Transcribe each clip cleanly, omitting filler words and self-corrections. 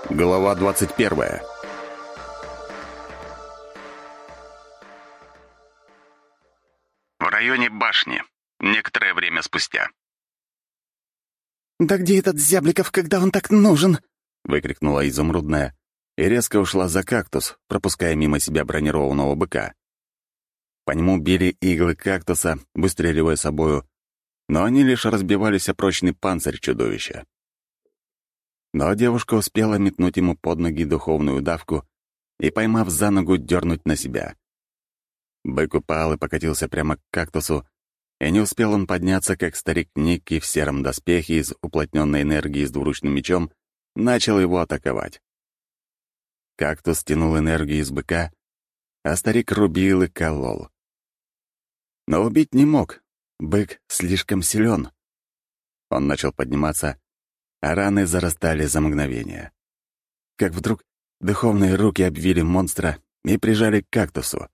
Глава 21. В районе башни. Некоторое время спустя. «Да где этот Зябликов, когда он так нужен?» — выкрикнула изумрудная и резко ушла за кактус, пропуская мимо себя бронированного быка. По нему били иглы кактуса, выстреливая собою, но они лишь разбивались о прочный панцирь чудовища. Но девушка успела метнуть ему под ноги духовную давку и, поймав за ногу, дернуть на себя. Бык упал и покатился прямо к кактусу, и не успел он подняться, как старик Никки в сером доспехе из уплотненной энергии с двуручным мечом начал его атаковать. Кактус тянул энергию из быка, а старик рубил и колол. Но убить не мог, бык слишком силен. Он начал подниматься, а раны зарастали за мгновение. Как вдруг духовные руки обвили монстра и прижали к кактусу.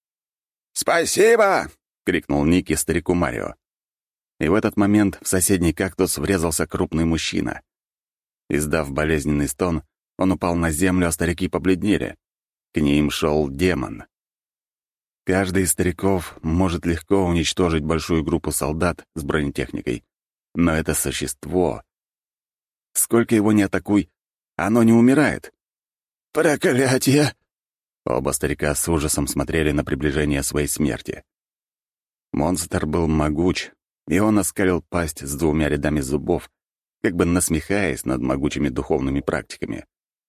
«Спасибо!» — крикнул Ники старику Марио. И в этот момент в соседний кактус врезался крупный мужчина. Издав болезненный стон, он упал на землю, а старики побледнели. К ним шел демон. Каждый из стариков может легко уничтожить большую группу солдат с бронетехникой, но это существо... Сколько его ни атакуй, оно не умирает. «Проклятие!» Оба старика с ужасом смотрели на приближение своей смерти. Монстр был могуч, и он оскалил пасть с двумя рядами зубов, как бы насмехаясь над могучими духовными практиками.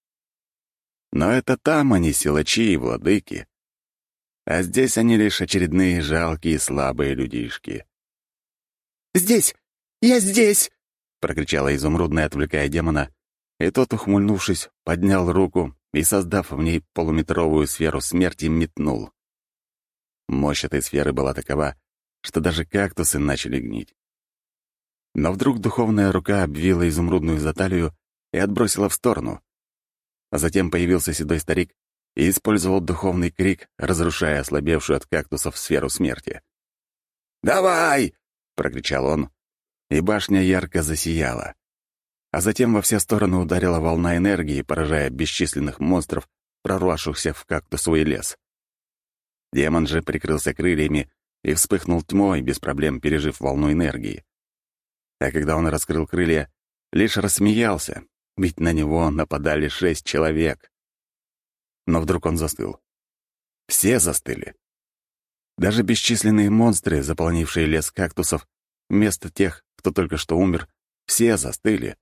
Но это там они силачи и владыки, а здесь они лишь очередные жалкие слабые людишки. «Здесь! Я здесь!» — прокричала изумрудная, отвлекая демона, и тот, ухмыльнувшись, поднял руку и, создав в ней полуметровую сферу смерти, метнул. Мощь этой сферы была такова, что даже кактусы начали гнить. Но вдруг духовная рука обвила изумрудную за талию и отбросила в сторону. А затем появился седой старик и использовал духовный крик, разрушая ослабевшую от кактусов сферу смерти. «Давай!» — прокричал он, и башня ярко засияла. А затем во все стороны ударила волна энергии, поражая бесчисленных монстров, прорвавшихся в кактусовый лес. Демон же прикрылся крыльями и вспыхнул тьмой, без проблем пережив волну энергии. А когда он раскрыл крылья, лишь рассмеялся, ведь на него нападали 6 человек. Но вдруг он застыл. Все застыли. Даже бесчисленные монстры, заполнившие лес кактусов, вместо тех, кто только что умер, все застыли.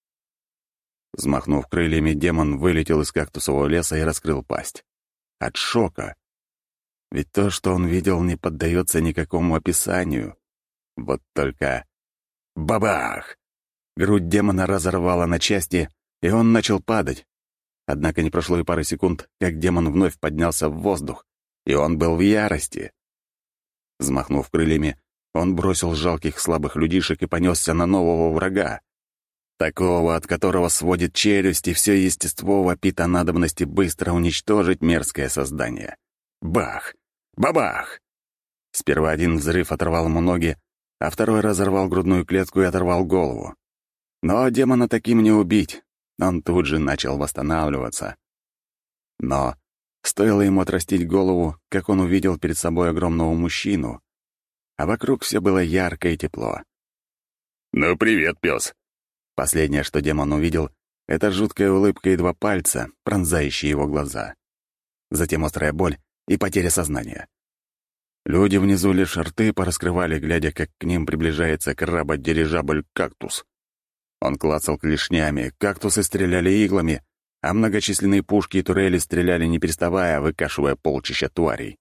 Взмахнув крыльями, демон вылетел из кактусового леса и раскрыл пасть. От шока. Ведь то, что он видел, не поддается никакому описанию. Вот только... Бабах! Грудь демона разорвала на части, и он начал падать. Однако не прошло и пары секунд, как демон вновь поднялся в воздух, и он был в ярости. Взмахнув крыльями, он бросил жалких слабых людишек и понесся на нового врага. Такого, от которого сводит челюсть, и все естество вопит о надобности быстро уничтожить мерзкое создание. Бах! Бабах! Сперва один взрыв оторвал ему ноги, а второй разорвал грудную клетку и оторвал голову. Но демона таким не убить. Он тут же начал восстанавливаться. Но стоило ему отрастить голову, как он увидел перед собой огромного мужчину, а вокруг все было ярко и тепло. «Ну, привет, пес!» Последнее, что демон увидел, — это жуткая улыбка и 2 пальца, пронзающие его глаза. Затем острая боль и потеря сознания. Люди внизу лишь рты пораскрывали, глядя, как к ним приближается краба-дирижабль-кактус. Он клацал клешнями, кактусы стреляли иглами, а многочисленные пушки и турели стреляли не переставая, выкашивая полчища тварей.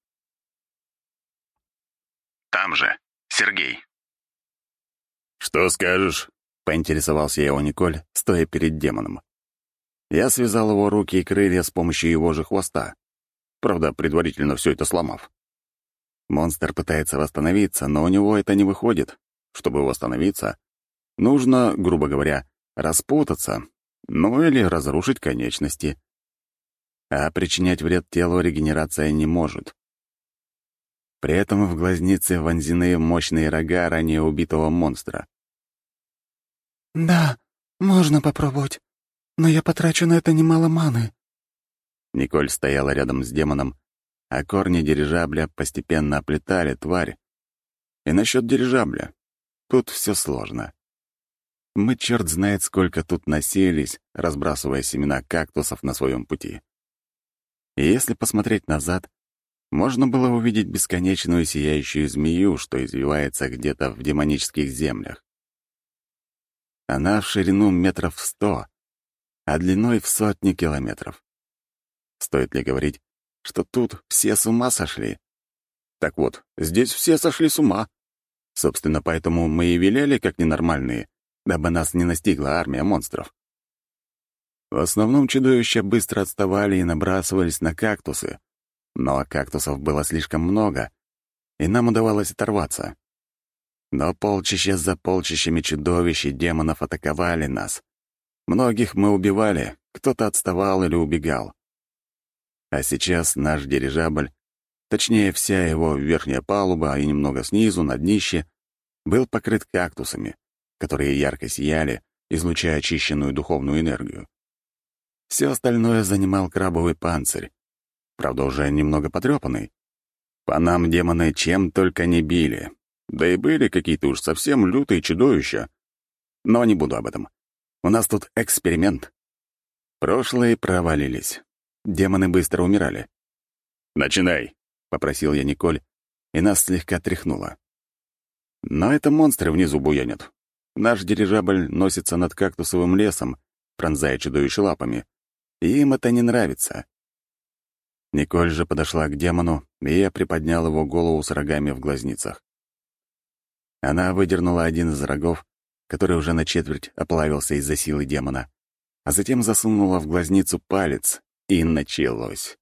Там же, Сергей. «Что скажешь?» — поинтересовался я у Николь, стоя перед демоном. Я связал его руки и крылья с помощью его же хвоста. Правда, предварительно все это сломав. Монстр пытается восстановиться, но у него это не выходит. Чтобы восстановиться, нужно, грубо говоря, распутаться, ну или разрушить конечности. А причинять вред телу регенерация не может. При этом в глазнице вонзены мощные рога ранее убитого монстра. «Да, можно попробовать. «Но я потрачу на это немало маны». Николь стояла рядом с демоном, а корни дирижабля постепенно оплетали тварь. И насчет дирижабля. Тут все сложно. Мы черт знает сколько тут носились, разбрасывая семена кактусов на своем пути. И если посмотреть назад, можно было увидеть бесконечную сияющую змею, что извивается где-то в демонических землях. Она в ширину 100 метров, а длиной в сотни километров. Стоит ли говорить, что тут все с ума сошли? Так вот, здесь все сошли с ума. Собственно, поэтому мы и велели как ненормальные, дабы нас не настигла армия монстров. В основном чудовища быстро отставали и набрасывались на кактусы, но кактусов было слишком много, и нам удавалось оторваться. Но полчища за полчищами чудовищ и демонов атаковали нас. Многих мы убивали, кто-то отставал или убегал. А сейчас наш дирижабль, точнее, вся его верхняя палуба и немного снизу, на днище, был покрыт кактусами, которые ярко сияли, излучая очищенную духовную энергию. Все остальное занимал крабовый панцирь, правда, уже немного потрепанный. По нам демоны чем только не били, да и были какие-то уж совсем лютые чудовища. Но не буду об этом. У нас тут эксперимент. Прошлые провалились. Демоны быстро умирали. «Начинай», — попросил я Николь, и нас слегка тряхнуло. Но это монстры внизу буянят. Наш дирижабль носится над кактусовым лесом, пронзая чудовище лапами, и им это не нравится. Николь же подошла к демону, и я приподнял его голову с рогами в глазницах. Она выдернула один из рогов, который уже на четверть оплавился из-за силы демона, а затем засунула в глазницу палец, и началось.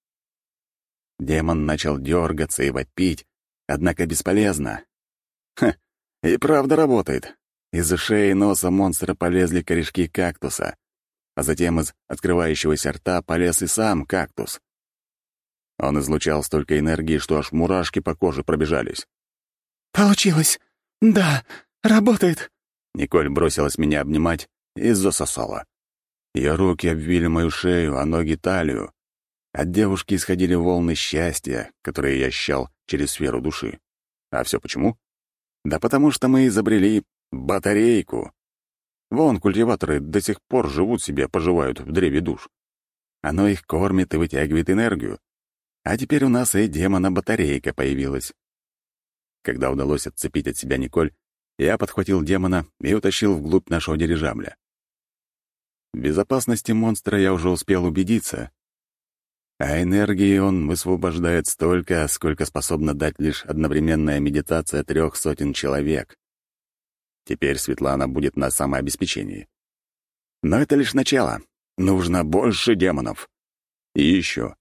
Демон начал дергаться и вопить, однако бесполезно. Ха, и правда работает. Из ушей и носа монстра полезли корешки кактуса, а затем из открывающегося рта полез и сам кактус. Он излучал столько энергии, что аж мурашки по коже пробежались. «Получилось! Да, работает!» Николь бросилась меня обнимать и засосала. Ее руки обвили мою шею, а ноги — талию. От девушки исходили волны счастья, которые я ощущал через сферу души. А все почему? Да потому что мы изобрели батарейку. Вон культиваторы до сих пор живут себе, поживают в древе душ. Оно их кормит и вытягивает энергию. А теперь у нас и демона-батарейка появилась. Когда удалось отцепить от себя Николь, я подхватил демона и утащил вглубь нашего дирижабля. В безопасности монстра я уже успел убедиться, а энергии он высвобождает столько, сколько способна дать лишь одновременная медитация 300 человек. Теперь Светлана будет на самообеспечении. Но это лишь начало. Нужно больше демонов. И еще.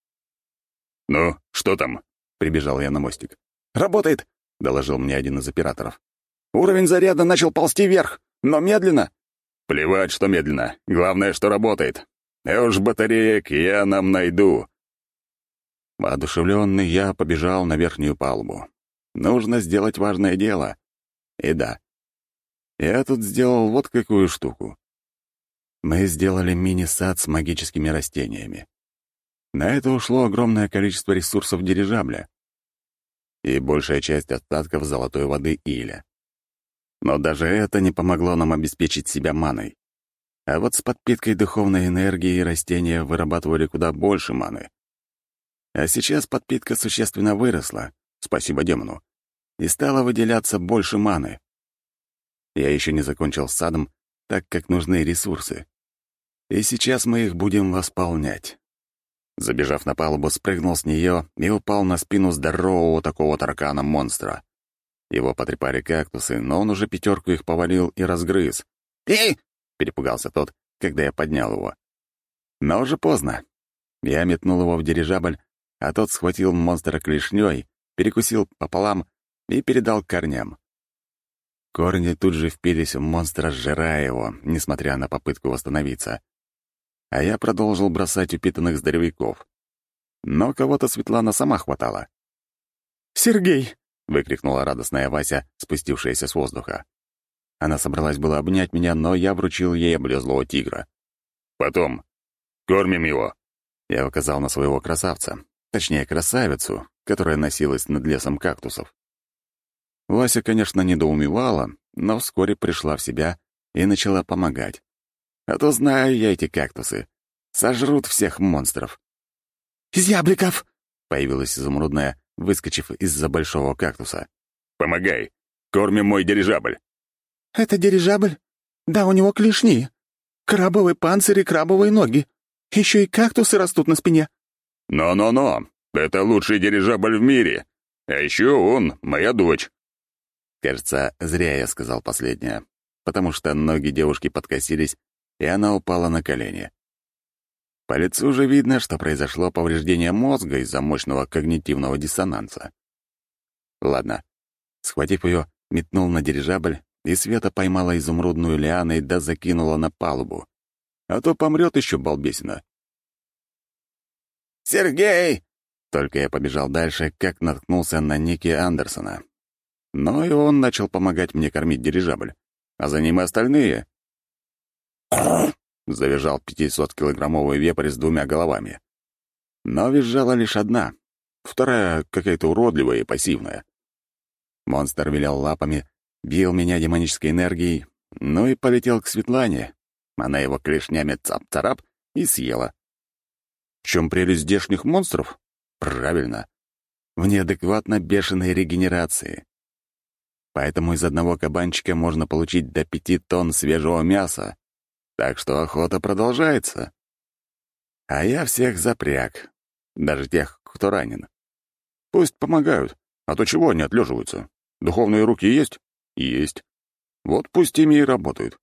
«Ну, что там?» — прибежал я на мостик. «Работает!» — доложил мне один из операторов. «Уровень заряда начал ползти вверх, но медленно!» «Плевать, что медленно. Главное, что работает. И уж батареек я нам найду». Воодушевленный, я побежал на верхнюю палубу. Нужно сделать важное дело. И да, я тут сделал вот какую штуку. Мы сделали мини-сад с магическими растениями. На это ушло огромное количество ресурсов дирижабля и большая часть остатков золотой воды Иля. Но даже это не помогло нам обеспечить себя маной. А вот с подпиткой духовной энергии растения вырабатывали куда больше маны. А сейчас подпитка существенно выросла, спасибо демону, и стала выделяться больше маны. Я еще не закончил с садом, так как нужны ресурсы. И сейчас мы их будем восполнять. Забежав на палубу, спрыгнул с нее и упал на спину здорового такого таракана-монстра. Его потрепали кактусы, но он уже 5 их повалил и разгрыз. «Ты!» — перепугался тот, когда я поднял его. Но уже поздно. Я метнул его в дирижабль, а тот схватил монстра клешней, перекусил пополам и передал к корням. Корни тут же впились в монстра, сжирая его, несмотря на попытку восстановиться. А я продолжил бросать упитанных здоровяков. Но кого-то Светлана сама хватала. «Сергей!» — выкрикнула радостная Вася, спустившаяся с воздуха. Она собралась было обнять меня, но я вручил ей облезлого тигра. Потом. Кормим его». Я указал на своего красавца, точнее, красавицу, которая носилась над лесом кактусов. Вася, конечно, недоумевала, но вскоре пришла в себя и начала помогать. А то знаю я эти кактусы. Сожрут всех монстров. «Зябликов!» — появилась изумрудная, выскочив из-за большого кактуса. «Помогай. Кормим мой дирижабль». «Это дирижабль? Да, у него клешни. Крабовый панцирь и крабовые ноги. Еще и кактусы растут на спине». «Но-но-но! Это лучший дирижабль в мире. А еще он — моя дочь». Кажется, зря я сказал последнее, потому что ноги девушки подкосились, и она упала на колени. По лицу же видно, что произошло повреждение мозга из-за мощного когнитивного диссонанса. Ладно. Схватив ее, метнул на дирижабль, и Света поймала изумрудную лианой да закинула на палубу. А то помрет еще балбесина. «Сергей!» Только я побежал дальше, как наткнулся на Ники Андерсона. Но и он начал помогать мне кормить дирижабль, а за ним и остальные. Завизжал 500-килограммовый вепрь с 2 головами. Но визжала лишь одна, вторая какая-то уродливая и пассивная. Монстр вилял лапами, бил меня демонической энергией, ну и полетел к Светлане. Она его клешнями цап-царап и съела. В чем прелесть здешних монстров? Правильно. В неадекватно бешеной регенерации. Поэтому из одного кабанчика можно получить до 5 тонн свежего мяса. Так что охота продолжается. А я всех запряг. Даже тех, кто ранен. Пусть помогают, а то чего они отлеживаются? Духовные руки есть? Есть. Вот пусть ими и работают.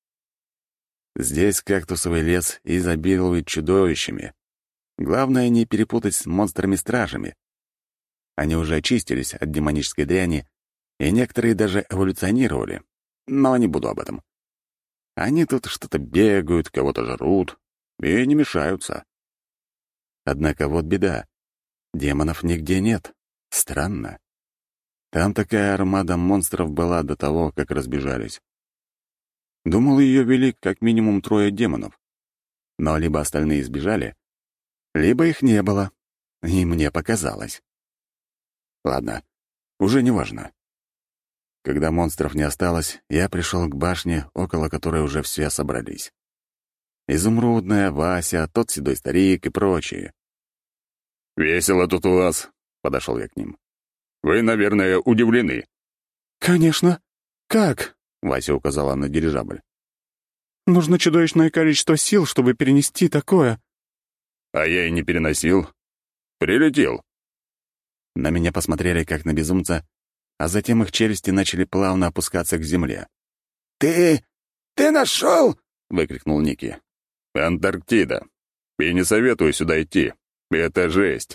Здесь кактусовый лес изобилует чудовищами. Главное не перепутать с монстрами-стражами. Они уже очистились от демонической дряни, и некоторые даже эволюционировали. Но не буду об этом. Они тут что-то бегают, кого-то жрут и не мешаются. Однако вот беда. Демонов нигде нет. Странно. Там такая армада монстров была до того, как разбежались. Думал, ее вели как минимум 3 демонов. Но либо остальные сбежали, либо их не было. И мне показалось. Ладно, уже не важно. Когда монстров не осталось, я пришел к башне, около которой уже все собрались. Изумрудная, Вася, тот седой старик и прочие. «Весело тут у вас», — подошел я к ним. «Вы, наверное, удивлены». «Конечно. Как?» — Вася указала на дирижабль. «Нужно чудовищное количество сил, чтобы перенести такое». «А я и не переносил. Прилетел». На меня посмотрели, как на безумца, а затем их челюсти начали плавно опускаться к земле. «Ты нашел?» — выкрикнул Ники. «Антарктида. И не советую сюда идти. Это жесть».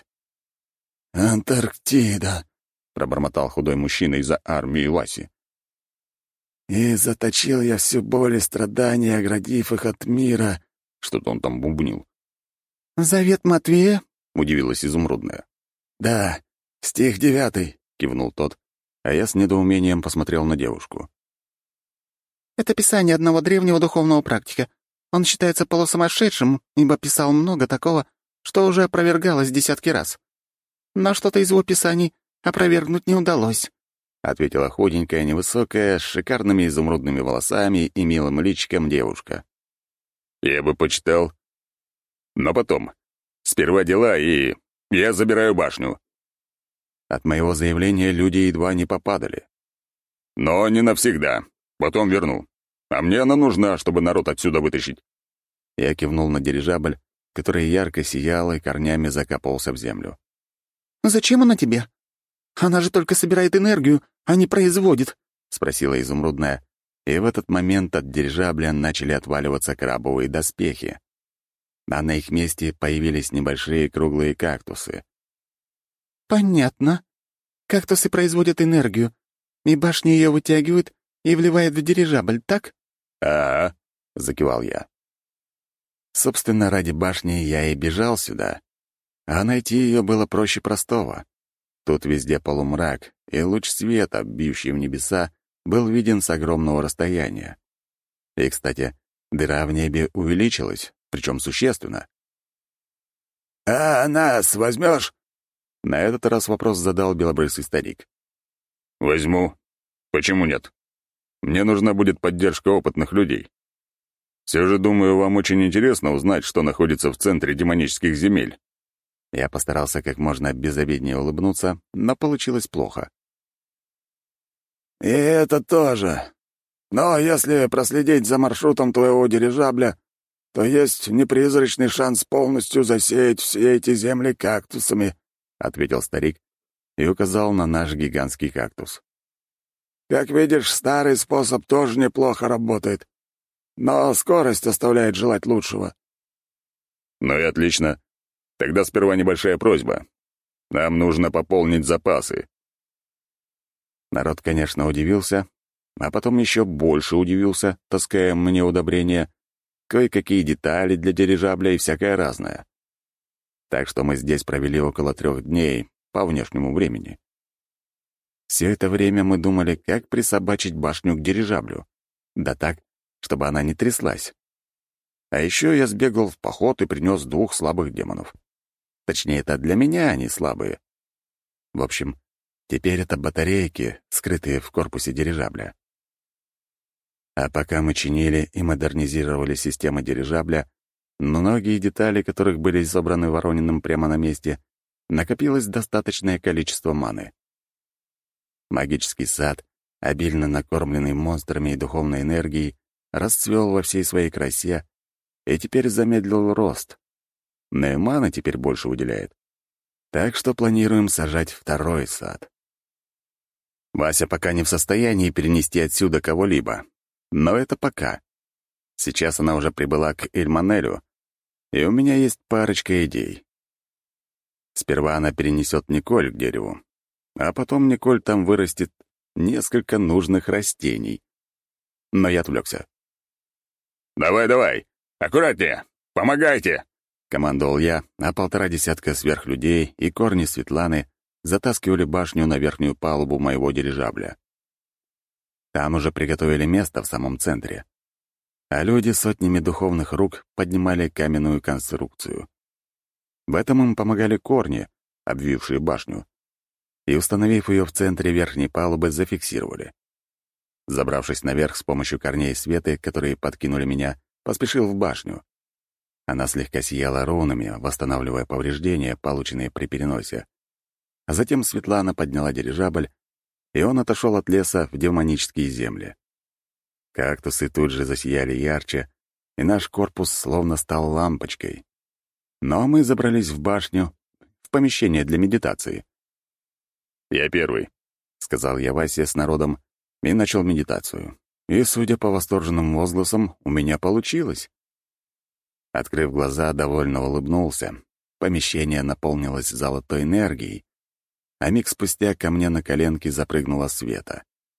«Антарктида», — пробормотал худой мужчина из-за армии Васи. «И заточил я всю боль и страдания, оградив их от мира». Что-то он там бубнил. «Завет Матвея?» — удивилась изумрудная. «Да, стих 9», — кивнул тот, а я с недоумением посмотрел на девушку. «Это писание одного древнего духовного практика. Он считается полусумасшедшим, ибо писал много такого, что уже опровергалось десятки раз. Но что-то из его писаний опровергнуть не удалось», — ответила худенькая, невысокая, с шикарными изумрудными волосами и милым личиком девушка. «Я бы почитал. Но потом. Сперва дела, и я забираю башню». От моего заявления люди едва не попадали. «Но не навсегда. Потом верну. А мне она нужна, чтобы народ отсюда вытащить». Я кивнул на дирижабль, который ярко сиял и корнями закапывался в землю. «Зачем она тебе? Она же только собирает энергию, а не производит», — спросила изумрудная, и в этот момент от дирижабля начали отваливаться крабовые доспехи. А на их месте появились небольшие круглые кактусы. «Понятно. Кактусы производят энергию, и башня ее вытягивает и вливает в дирижабль, так?» «А-а», — закивал я. Собственно, ради башни я и бежал сюда, а найти ее было проще простого. Тут везде полумрак, и луч света, бьющий в небеса, был виден с огромного расстояния. И, кстати, дыра в небе увеличилась, причем существенно. «А нас возьмешь?» На этот раз вопрос задал белобрысый старик. «Возьму. Почему нет? Мне нужна будет поддержка опытных людей. Все же, думаю, вам очень интересно узнать, что находится в центре демонических земель». Я постарался как можно безобиднее улыбнуться, но получилось плохо. «И это тоже. Но если проследить за маршрутом твоего дирижабля, то есть непризрачный шанс полностью засеять все эти земли кактусами», — ответил старик и указал на наш гигантский кактус. «Как видишь, старый способ тоже неплохо работает, но скорость оставляет желать лучшего». «Ну и отлично. Тогда сперва небольшая просьба. Нам нужно пополнить запасы». Народ, конечно, удивился, а потом еще больше удивился, таская мне удобрения, кое-какие детали для дирижабля и всякое разное. Так что мы здесь провели около 3 дней по внешнему времени. Все это время мы думали, как присобачить башню к дирижаблю. Да так, чтобы она не тряслась. А еще я сбегал в поход и принес 2 слабых демонов. Точнее, это для меня они слабые. В общем, теперь это батарейки, скрытые в корпусе дирижабля. А пока мы чинили и модернизировали системы дирижабля, многие детали, которых были собраны Ворониным прямо на месте, накопилось достаточное количество маны. Магический сад, обильно накормленный монстрами и духовной энергией, расцвел во всей своей красе и теперь замедлил рост. Но и маны теперь больше уделяет. Так что планируем сажать 2-й сад. Вася пока не в состоянии перенести отсюда кого-либо. Но это пока. Сейчас она уже прибыла к Эльманелю, и у меня есть парочка идей. Сперва она перенесет Николь к дереву, а потом Николь там вырастет несколько нужных растений. Но я отвлекся. «Давай, аккуратнее! Помогайте!» — командовал я, а 1,5 десятка сверхлюдей и корни Светланы затаскивали башню на верхнюю палубу моего дирижабля. Там уже приготовили место в самом центре, а люди сотнями духовных рук поднимали каменную конструкцию. В этом им помогали корни, обвившие башню, и, установив ее в центре верхней палубы, зафиксировали. Забравшись наверх с помощью корней Светы, которые подкинули меня, поспешил в башню. Она слегка сияла рунами, восстанавливая повреждения, полученные при переносе. А затем Светлана подняла дирижабль, и он отошел от леса в демонические земли. Кактусы тут же засияли ярче, и наш корпус словно стал лампочкой. Но мы забрались в башню, в помещение для медитации. «Я первый», — сказал я Васе с народом и начал медитацию. И, судя по восторженным возгласам, у меня получилось. Открыв глаза, довольно улыбнулся. Помещение наполнилось золотой энергией, а миг спустя ко мне на коленки запрыгнула Света.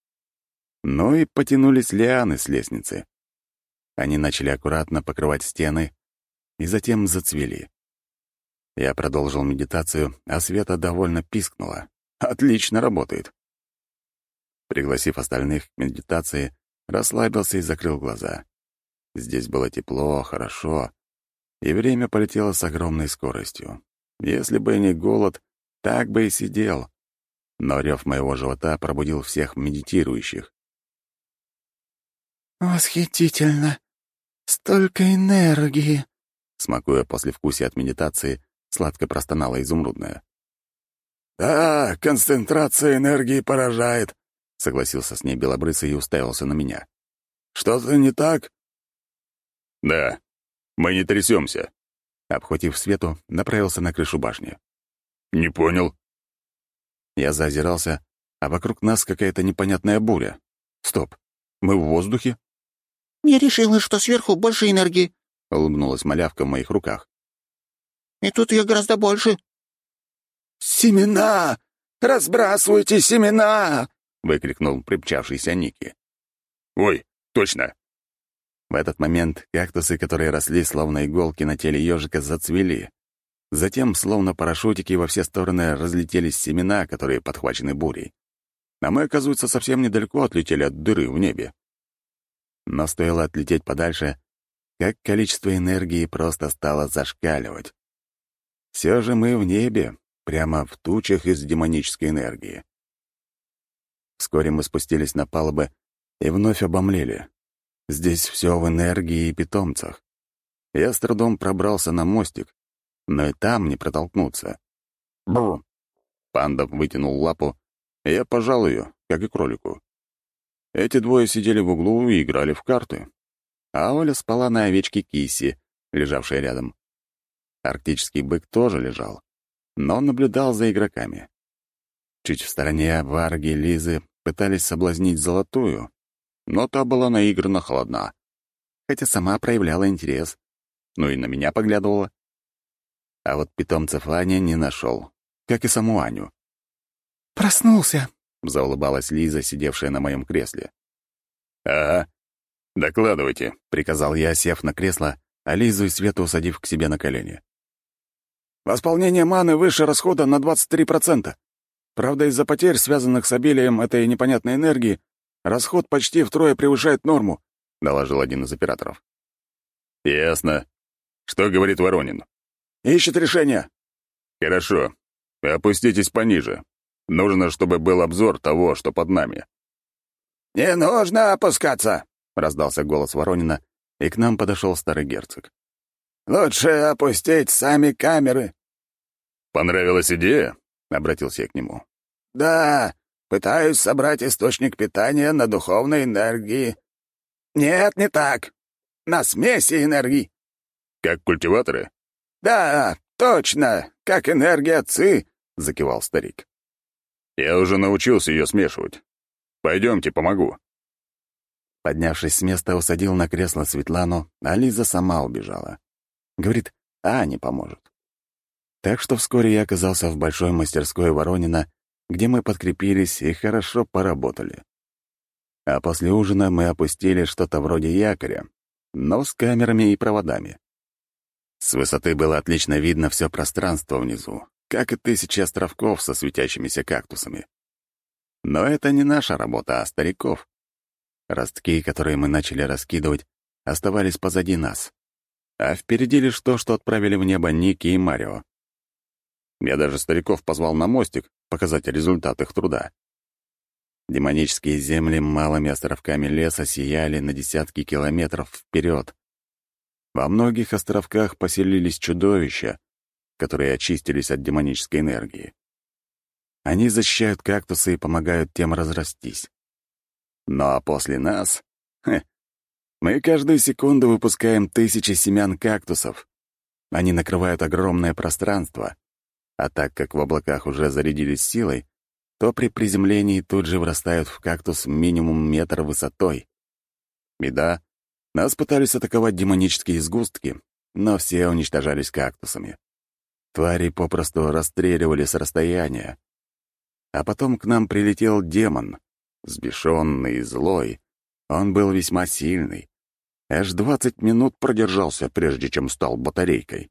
Ну и потянулись лианы с лестницы. Они начали аккуратно покрывать стены и затем зацвели. Я продолжил медитацию, а Света довольно пискнула. Отлично работает. Пригласив остальных к медитации, расслабился и закрыл глаза. Здесь было тепло, хорошо, и время полетело с огромной скоростью. Если бы не голод, так бы и сидел. Но рев моего живота пробудил всех медитирующих. «Восхитительно! Столько энергии!» Смакуя послевкусие от медитации, сладко простонала изумрудная. «Да, концентрация энергии поражает», — согласился с ней белобрысый и уставился на меня. «Что-то не так?» «Да, мы не трясемся», — обхватив Свету, направился на крышу башни. «Не понял». Я заозирался, а вокруг нас какая-то непонятная буря. Стоп, мы в воздухе? «Я решила, что сверху больше энергии», — улыбнулась малявка в моих руках. «И тут ее гораздо больше». «Семена! Разбрасывайте семена!» — выкрикнул примчавшийся Ники. «Ой, точно!» В этот момент кактусы, которые росли словно иголки на теле ежика, зацвели. Затем, словно парашютики, во все стороны разлетелись семена, которые подхвачены бурей. А мы, оказывается, совсем недалеко отлетели от дыры в небе. Но стоило отлететь подальше, как количество энергии просто стало зашкаливать. Все же мы в небе, прямо в тучах из демонической энергии. Вскоре мы спустились на палубы и вновь обомлели. Здесь все в энергии и питомцах. Я с трудом пробрался на мостик, но и там не протолкнуться. Бррр! Панда вытянул лапу, и я пожал ее, как и кролику. Эти двое сидели в углу и играли в карты. А Оля спала на овечке Киси, лежавшей рядом. Арктический бык тоже лежал, но наблюдал за игроками. Чуть в стороне Варги и Лизы пытались соблазнить Золотую, но та была наигранно холодна, хотя сама проявляла интерес, ну и на меня поглядывала. А вот питомцев Аня не нашел, как и саму Аню. «Проснулся!» — заулыбалась Лиза, сидевшая на моем кресле. «Ага, докладывайте», — приказал я, сев на кресло, а Лизу и Свету усадив к себе на колени. Восполнение маны выше расхода на 23%. Правда, из-за потерь, связанных с обилием этой непонятной энергии, расход почти втрое превышает норму», — доложил один из операторов. «Ясно. Что говорит Воронин?» «Ищет решение». «Хорошо. Опуститесь пониже. Нужно, чтобы был обзор того, что под нами». «Не нужно опускаться», — раздался голос Воронина, и к нам подошел старый герцог. «Лучше опустить сами камеры». «Понравилась идея?» — обратился я к нему. «Да, пытаюсь собрать источник питания на духовной энергии». «Нет, не так. На смеси энергий». «Как культиваторы?» «Да, точно, как энергия ци», — закивал старик. «Я уже научился ее смешивать. Пойдемте, помогу». Поднявшись с места, усадил на кресло Светлану, а Лиза сама убежала. Говорит, Аня поможет. Так что вскоре я оказался в большой мастерской Воронина, где мы подкрепились и хорошо поработали. А после ужина мы опустили что-то вроде якоря, но с камерами и проводами. С высоты было отлично видно все пространство внизу, как и 1000 островков со светящимися кактусами. Но это не наша работа, а стариков. Ростки, которые мы начали раскидывать, оставались позади нас. А впереди лишь то, что отправили в небо Ники и Марио. Я даже стариков позвал на мостик показать результат их труда. Демонические земли малыми островками леса сияли на десятки километров вперед. Во многих островках поселились чудовища, которые очистились от демонической энергии. Они защищают кактусы и помогают тем разрастись. Ну а после нас... мы каждую секунду выпускаем 1000 семян кактусов. Они накрывают огромное пространство, а так как в облаках уже зарядились силой, то при приземлении тут же вырастают в кактус минимум метр высотой. Беда, нас пытались атаковать демонические сгустки, но все уничтожались кактусами. Твари попросту расстреливали с расстояния. А потом к нам прилетел демон, взбешенный и злой. Он был весьма сильный. Аж 20 минут продержался, прежде чем стал батарейкой.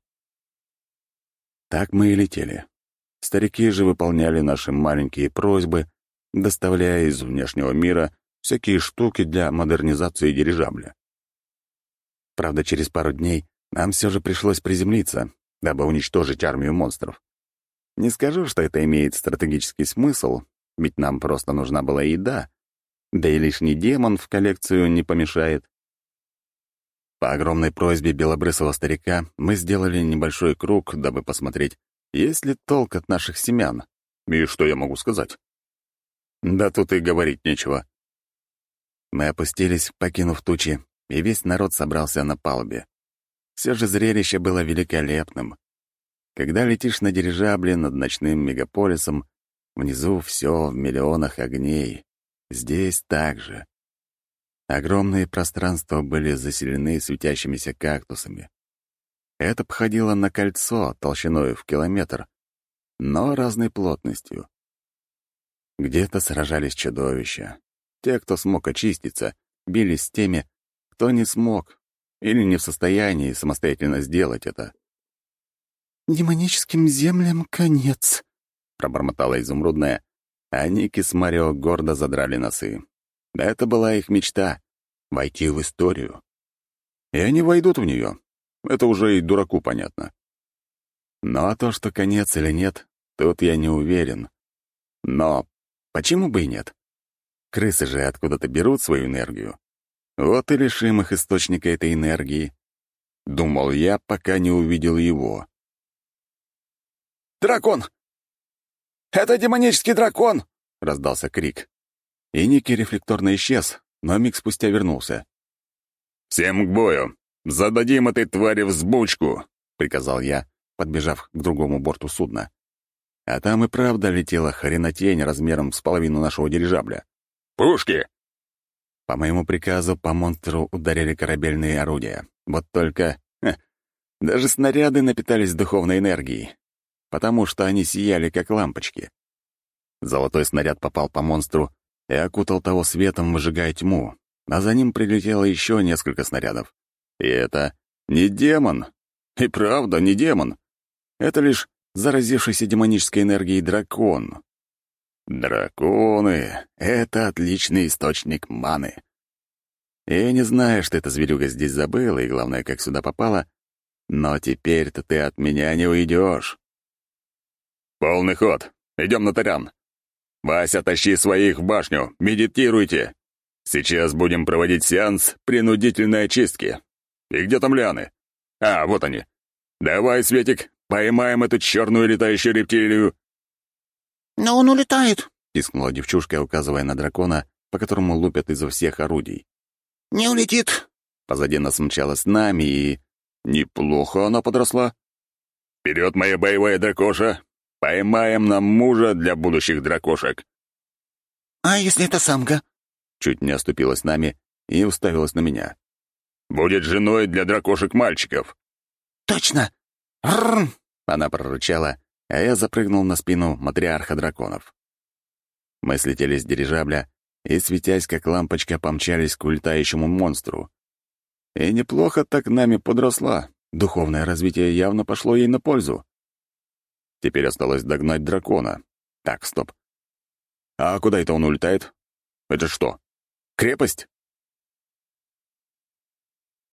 Так мы и летели. Старики же выполняли наши маленькие просьбы, доставляя из внешнего мира всякие штуки для модернизации дирижабля. Правда, через пару дней нам все же пришлось приземлиться, дабы уничтожить армию монстров. Не скажу, что это имеет стратегический смысл, ведь нам просто нужна была еда, да и лишний демон в коллекцию не помешает. По огромной просьбе белобрысого старика мы сделали небольшой круг, дабы посмотреть, есть ли толк от наших семян. И что я могу сказать? Да тут и говорить нечего. Мы опустились, покинув тучи, и весь народ собрался на палубе. Все же зрелище было великолепным. Когда летишь на дирижабле над ночным мегаполисом, внизу все в миллионах огней. Здесь так же. Огромные пространства были заселены светящимися кактусами. Это походило на кольцо толщиной в километр, но разной плотностью. Где-то сражались чудовища. Те, кто смог очиститься, бились с теми, кто не смог или не в состоянии самостоятельно сделать это. «Демоническим землям конец», — пробормотала изумрудная, а Ники с Марио гордо задрали носы. Это была их мечта — войти в историю. и они войдут в нее. Это уже и дураку понятно. Но то, что конец или нет, тут я не уверен. Но почему бы и нет? Крысы же откуда-то берут свою энергию. Вот и лишим их источника этой энергии. Думал я, пока не увидел его. «Дракон! Это демонический дракон!» — раздался крик. И Ники рефлекторно исчез, но миг спустя вернулся. «Всем к бою! Зададим этой твари взбучку!» — приказал я, подбежав к другому борту судна. А там и правда летела хренотень размером с половину нашего дирижабля. «Пушки!» По моему приказу по монстру ударили корабельные орудия. Вот только... даже снаряды напитались духовной энергией, потому что они сияли, как лампочки. Золотой снаряд попал по монстру и окутал того светом, выжигая тьму, а за ним прилетело еще несколько снарядов. И это не демон. И правда, не демон. Это лишь заразившийся демонической энергией дракон. Драконы — это отличный источник маны. Я не знаю, что эта зверюга здесь забыла, и главное, как сюда попала, но теперь-то ты от меня не уйдешь. Полный ход. Идем на таран. Вася, тащи своих в башню. Медитируйте. Сейчас будем проводить сеанс принудительной очистки. И где там лианы? А, вот они. Давай, Светик, поймаем эту черную летающую рептилию. «Но он улетает!» — пискнула девчушка, указывая на дракона, по которому лупят изо всех орудий. «Не улетит!» Позади нас мчалась с нами, и... неплохо она подросла. «Вперед, моя боевая дракоша! Поймаем нам мужа для будущих дракошек!» «А если это самка?» Чуть не оступилась нами и уставилась на меня. «Будет женой для дракошек-мальчиков!» «Точно! Рррр!» Она прорычала, а я запрыгнул на спину матриарха драконов. Мы слетели с дирижабля и, светясь как лампочка, помчались к улетающему монстру. И неплохо так нами подросла. Духовное развитие явно пошло ей на пользу. Теперь осталось догнать дракона. Так, стоп. А куда это он улетает? Это что, крепость?